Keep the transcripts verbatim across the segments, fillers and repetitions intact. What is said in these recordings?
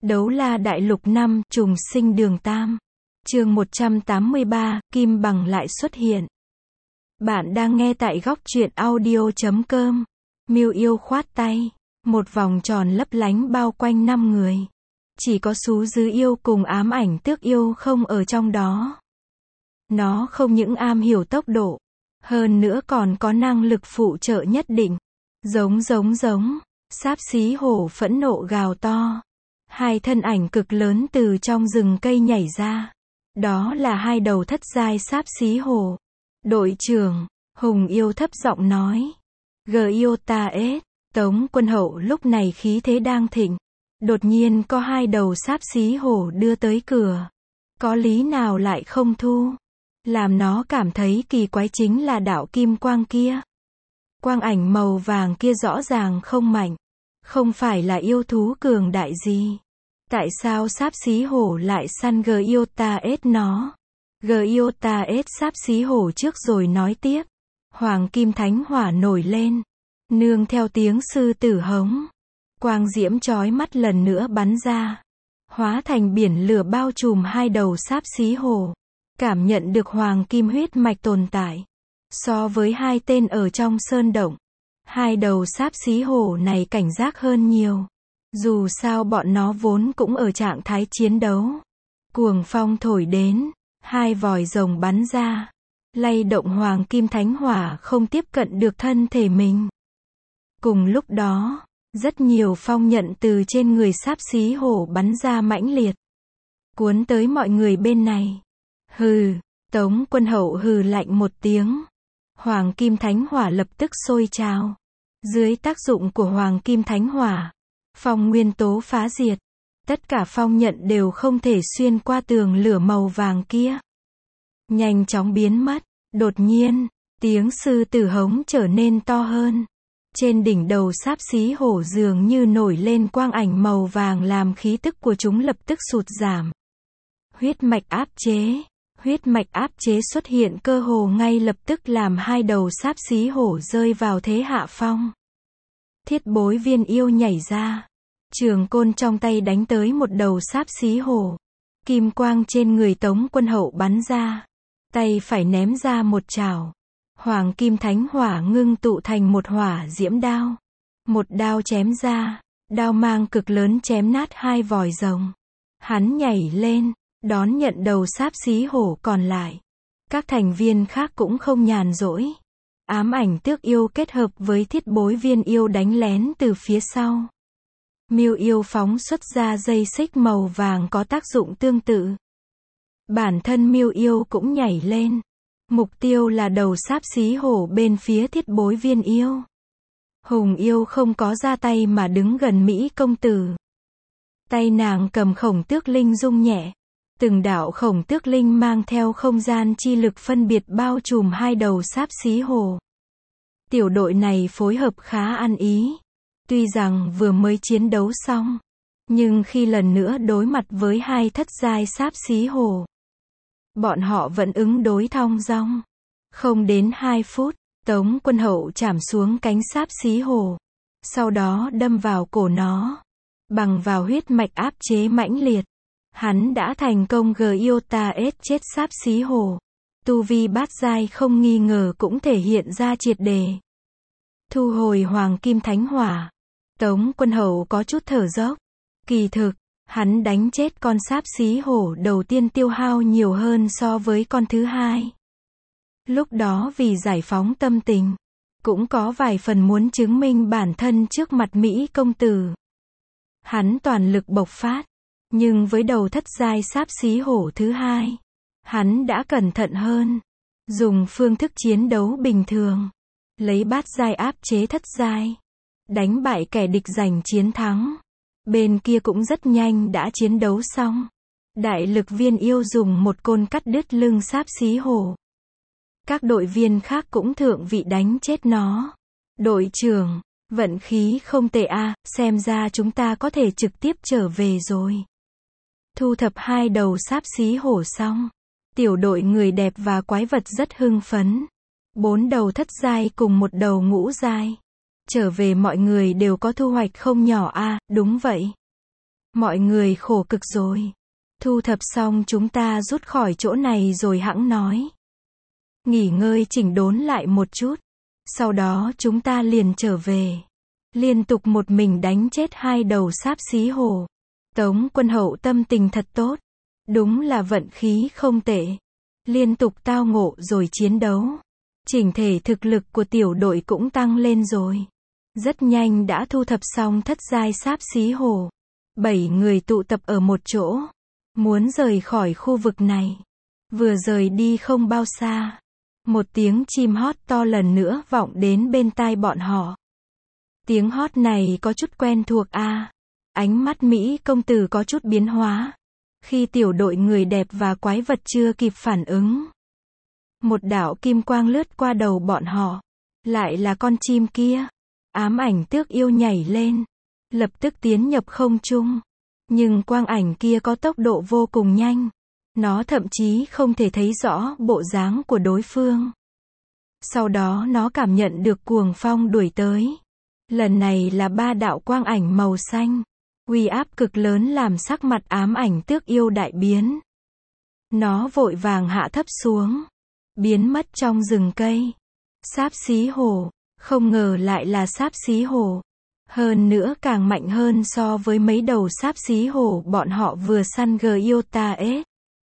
Đấu la đại lục năm, trùng sinh đường tam. Chương một trăm tám mươi ba, Kim Bằng lại xuất hiện. Bạn đang nghe tại góc truyện audio chấm com. Miêu yêu khoát tay. Một vòng tròn lấp lánh bao quanh năm người. Chỉ có Sú Dư yêu cùng Ám Ảnh Tước yêu không ở trong đó. Nó không những am hiểu tốc độ, hơn nữa còn có năng lực phụ trợ nhất định. Giống giống giống, Xáp Xí Hổ phẫn nộ gào to. Hai thân ảnh cực lớn từ trong rừng cây nhảy ra. Đó là hai đầu thất giai Xáp Xí Hổ. Đội trưởng, Hùng yêu thấp giọng nói. Giota S, Tống Quân Hậu lúc này khí thế đang thịnh. Đột nhiên có hai đầu Xáp Xí Hổ đưa tới cửa. Có lý nào lại không thu? Làm nó cảm thấy kỳ quái chính là đạo kim quang kia. Quang ảnh màu vàng kia rõ ràng không mạnh. Không phải là yêu thú cường đại gì. Tại sao Xáp Xí Hổ lại săn Giota S nó? Giota S Xáp Xí Hổ trước rồi nói tiếp. Hoàng kim thánh hỏa nổi lên. Nương theo tiếng sư tử hống. Quang diễm chói mắt lần nữa bắn ra. Hóa thành biển lửa bao trùm hai đầu Xáp Xí Hổ. Cảm nhận được hoàng kim huyết mạch tồn tại. So với hai tên ở trong sơn động. Hai đầu Xáp Xí Hổ này cảnh giác hơn nhiều. Dù sao bọn nó vốn cũng ở trạng thái chiến đấu. Cuồng phong thổi đến. Hai vòi rồng bắn ra. Lay động hoàng kim thánh hỏa không tiếp cận được thân thể mình. Cùng lúc đó, rất nhiều phong nhận từ trên người Xáp Xí Hổ bắn ra mãnh liệt. Cuốn tới mọi người bên này. Hừ, Tống Quân Hậu hừ lạnh một tiếng. Hoàng kim thánh hỏa lập tức sôi trào. Dưới tác dụng của hoàng kim thánh hỏa, phong nguyên tố phá diệt. Tất cả phong nhận đều không thể xuyên qua tường lửa màu vàng kia. Nhanh chóng biến mất. Đột nhiên, tiếng sư tử hống trở nên to hơn. Trên đỉnh đầu Xáp Xí Hổ dường như nổi lên quang ảnh màu vàng làm khí tức của chúng lập tức sụt giảm. Huyết mạch áp chế. Huyết mạch áp chế xuất hiện cơ hồ ngay lập tức làm hai đầu Xáp Xí Hổ rơi vào thế hạ phong. Thiết Bối Viên yêu nhảy ra. Trường côn trong tay đánh tới một đầu Xáp Xí Hổ. Kim quang trên người Tống Quân Hậu bắn ra. Tay phải ném ra một chảo. Hoàng kim thánh hỏa ngưng tụ thành một hỏa diễm đao. Một đao chém ra. Đao mang cực lớn chém nát hai vòi rồng. Hắn nhảy lên. Đón nhận đầu Xáp Xí Hổ còn lại. Các thành viên khác cũng không nhàn rỗi. Ám Ảnh Tước yêu kết hợp với Thiết Bối Viên yêu đánh lén từ phía sau. Miêu yêu phóng xuất ra dây xích màu vàng có tác dụng tương tự. Bản thân Miêu yêu cũng nhảy lên. Mục tiêu là đầu Xáp Xí Hổ bên phía Thiết Bối Viên yêu. Hùng yêu không có ra tay mà đứng gần Mỹ công tử. Tay nàng cầm khổng tước linh rung nhẹ. Từng đạo khổng tước linh mang theo không gian chi lực phân biệt bao trùm hai đầu Xáp Xí Hổ. Tiểu đội này phối hợp khá ăn ý. Tuy rằng vừa mới chiến đấu xong, nhưng khi lần nữa đối mặt với hai thất giai Xáp Xí Hổ, bọn họ vẫn ứng đối thong dong. Không đến hai phút, Tống Quân Hậu chảm xuống cánh Xáp Xí Hổ. Sau đó đâm vào cổ nó. Bằng vào huyết mạch áp chế mãnh liệt. Hắn đã thành công Giota S chết Xáp Xí Hổ. Tu vi bát giai không nghi ngờ cũng thể hiện ra triệt đề. Thu hồi hoàng kim thánh hỏa. Tống Quân Hậu có chút thở dốc. Kỳ thực, hắn đánh chết con Xáp Xí Hổ đầu tiên tiêu hao nhiều hơn so với con thứ hai. Lúc đó vì giải phóng tâm tình, cũng có vài phần muốn chứng minh bản thân trước mặt Mỹ công tử. Hắn toàn lực bộc phát. Nhưng với đầu thất giai Xáp Xí Hổ thứ hai, hắn đã cẩn thận hơn. Dùng phương thức chiến đấu bình thường. Lấy bát giai áp chế thất giai. Đánh bại kẻ địch giành chiến thắng. Bên kia cũng rất nhanh đã chiến đấu xong. Đại lực viên yêu dùng một côn cắt đứt lưng Xáp Xí Hổ. Các đội viên khác cũng thượng vị đánh chết nó. Đội trưởng, vận khí không tệ a, à, xem ra chúng ta có thể trực tiếp trở về rồi. Thu thập hai đầu Xáp Xí Hổ xong. Tiểu đội người đẹp và quái vật rất hưng phấn. Bốn đầu thất giai cùng một đầu ngũ giai. Trở về mọi người đều có thu hoạch không nhỏ a, à, đúng vậy. Mọi người khổ cực rồi. Thu thập xong chúng ta rút khỏi chỗ này rồi hẵng nói. Nghỉ ngơi chỉnh đốn lại một chút. Sau đó chúng ta liền trở về. Liên tục một mình đánh chết hai đầu xáp xí hổ. Tống Quân Hậu tâm tình thật tốt. Đúng là vận khí không tệ. Liên tục tao ngộ rồi chiến đấu. Chỉnh thể thực lực của tiểu đội cũng tăng lên rồi. Rất nhanh đã thu thập xong thất giai xáp xí hổ. Bảy người tụ tập ở một chỗ. Muốn rời khỏi khu vực này. Vừa rời đi không bao xa. Một tiếng chim hót to lần nữa vọng đến bên tai bọn họ. Tiếng hót này có chút quen thuộc a. À. Ánh mắt Mỹ công tử có chút biến hóa. Khi tiểu đội người đẹp và quái vật chưa kịp phản ứng. Một đạo kim quang lướt qua đầu bọn họ. Lại là con chim kia. Ám ảnh tước yêu nhảy lên. Lập tức tiến nhập không trung. Nhưng quang ảnh kia có tốc độ vô cùng nhanh. Nó thậm chí không thể thấy rõ bộ dáng của đối phương. Sau đó nó cảm nhận được cuồng phong đuổi tới. Lần này là ba đạo quang ảnh màu xanh. Uy áp cực lớn làm sắc mặt ám ảnh tước yêu đại biến. Nó vội vàng hạ thấp xuống. Biến mất trong rừng cây. Xáp xí hổ. Không ngờ lại là xáp xí hổ. Hơn nữa càng mạnh hơn so với mấy đầu xáp xí hổ bọn họ vừa săn Gyota-S.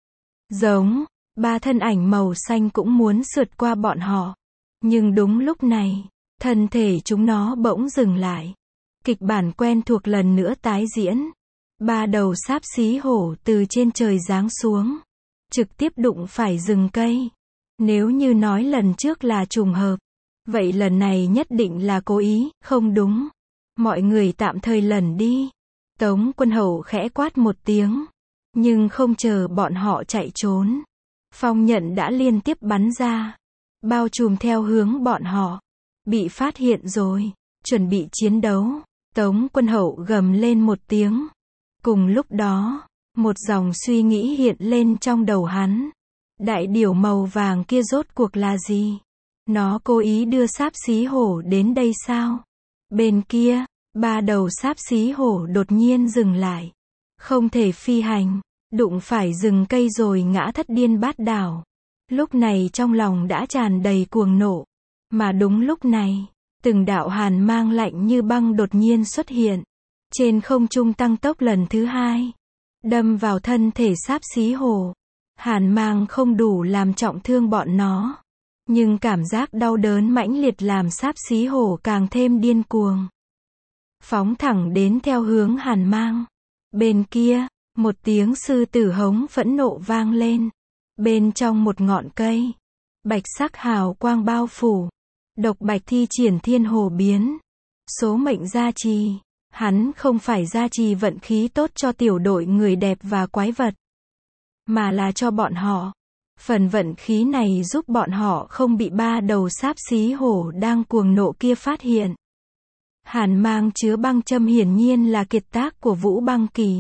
Giống, ba thân ảnh màu xanh cũng muốn sượt qua bọn họ. Nhưng đúng lúc này, thân thể chúng nó bỗng dừng lại. Kịch bản quen thuộc lần nữa tái diễn. Ba đầu xáp xí hổ từ trên trời giáng xuống. Trực tiếp đụng phải rừng cây. Nếu như nói lần trước là trùng hợp. Vậy lần này nhất định là cố ý, không đúng. Mọi người tạm thời lẩn đi. Tống Quân Hậu khẽ quát một tiếng. Nhưng không chờ bọn họ chạy trốn. Phong nhận đã liên tiếp bắn ra. Bao trùm theo hướng bọn họ. Bị phát hiện rồi. Chuẩn bị chiến đấu. Tống Quân Hậu gầm lên một tiếng. Cùng lúc đó, một dòng suy nghĩ hiện lên trong đầu hắn. Đại điểu màu vàng kia rốt cuộc là gì? Nó cố ý đưa xáp xí hổ đến đây sao? Bên kia, ba đầu xáp xí hổ đột nhiên dừng lại. Không thể phi hành, đụng phải rừng cây rồi ngã thất điên bát đảo. Lúc này trong lòng đã tràn đầy cuồng nộ. Mà đúng lúc này, từng đạo hàn mang lạnh như băng đột nhiên xuất hiện. Trên không trung tăng tốc lần thứ hai. Đâm vào thân thể xáp xí hổ. Hàn mang không đủ làm trọng thương bọn nó. Nhưng cảm giác đau đớn mãnh liệt làm xáp xí hổ càng thêm điên cuồng. Phóng thẳng đến theo hướng hàn mang. Bên kia, một tiếng sư tử hống phẫn nộ vang lên. Bên trong một ngọn cây, bạch sắc hào quang bao phủ. Độc bạch thi triển thiên hồ biến. Số mệnh gia trì. Hắn không phải gia trì vận khí tốt cho tiểu đội người đẹp và quái vật. Mà là cho bọn họ. Phần vận khí này giúp bọn họ không bị ba đầu xáp xí hổ đang cuồng nộ kia phát hiện. Hàn mang chứa băng châm hiển nhiên là kiệt tác của Vũ Băng Kỳ.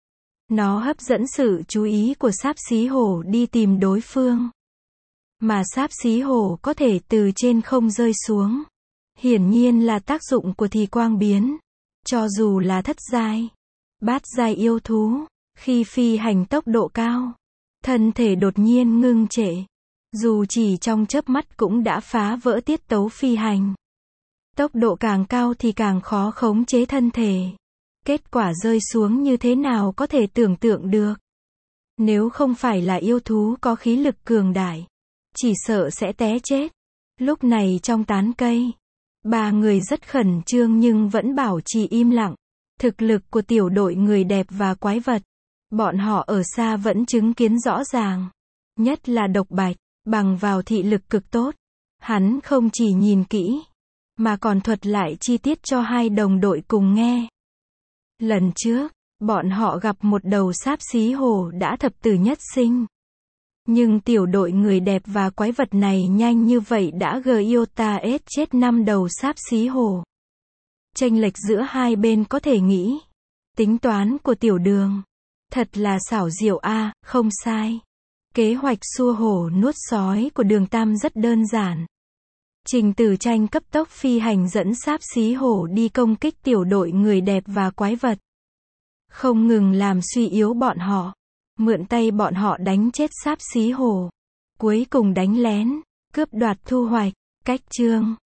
Nó hấp dẫn sự chú ý của xáp xí hổ đi tìm đối phương. Mà xáp xí hổ có thể từ trên không rơi xuống. Hiển nhiên là tác dụng của thì quang biến. Cho dù là thất giai, bát giai yêu thú, khi phi hành tốc độ cao, thân thể đột nhiên ngưng trệ. Dù chỉ trong chớp mắt cũng đã phá vỡ tiết tấu phi hành. Tốc độ càng cao thì càng khó khống chế thân thể. Kết quả rơi xuống như thế nào có thể tưởng tượng được. Nếu không phải là yêu thú có khí lực cường đại, chỉ sợ sẽ té chết. Lúc này trong tán cây, ba người rất khẩn trương nhưng vẫn bảo trì im lặng. Thực lực của tiểu đội người đẹp và quái vật, bọn họ ở xa vẫn chứng kiến rõ ràng. Nhất là Độc Bạch, bằng vào thị lực cực tốt. Hắn không chỉ nhìn kỹ, mà còn thuật lại chi tiết cho hai đồng đội cùng nghe. Lần trước, bọn họ gặp một đầu xáp xí hổ đã thập tử nhất sinh. Nhưng tiểu đội người đẹp và quái vật này nhanh như vậy đã Gyota-S chết năm đầu xáp xí hổ. Chênh lệch giữa hai bên có thể nghĩ. Tính toán của tiểu đường. Thật là xảo diệu a, à, không sai. Kế hoạch xua hổ nuốt sói của đường Tam rất đơn giản. Trình Tử Tranh cấp tốc phi hành dẫn xáp xí hổ đi công kích tiểu đội người đẹp và quái vật. không ngừng làm suy yếu bọn họ, mượn tay bọn họ đánh chết Xáp Xí Hổ, cuối cùng đánh lén, cướp đoạt thu hoạch. Cách chương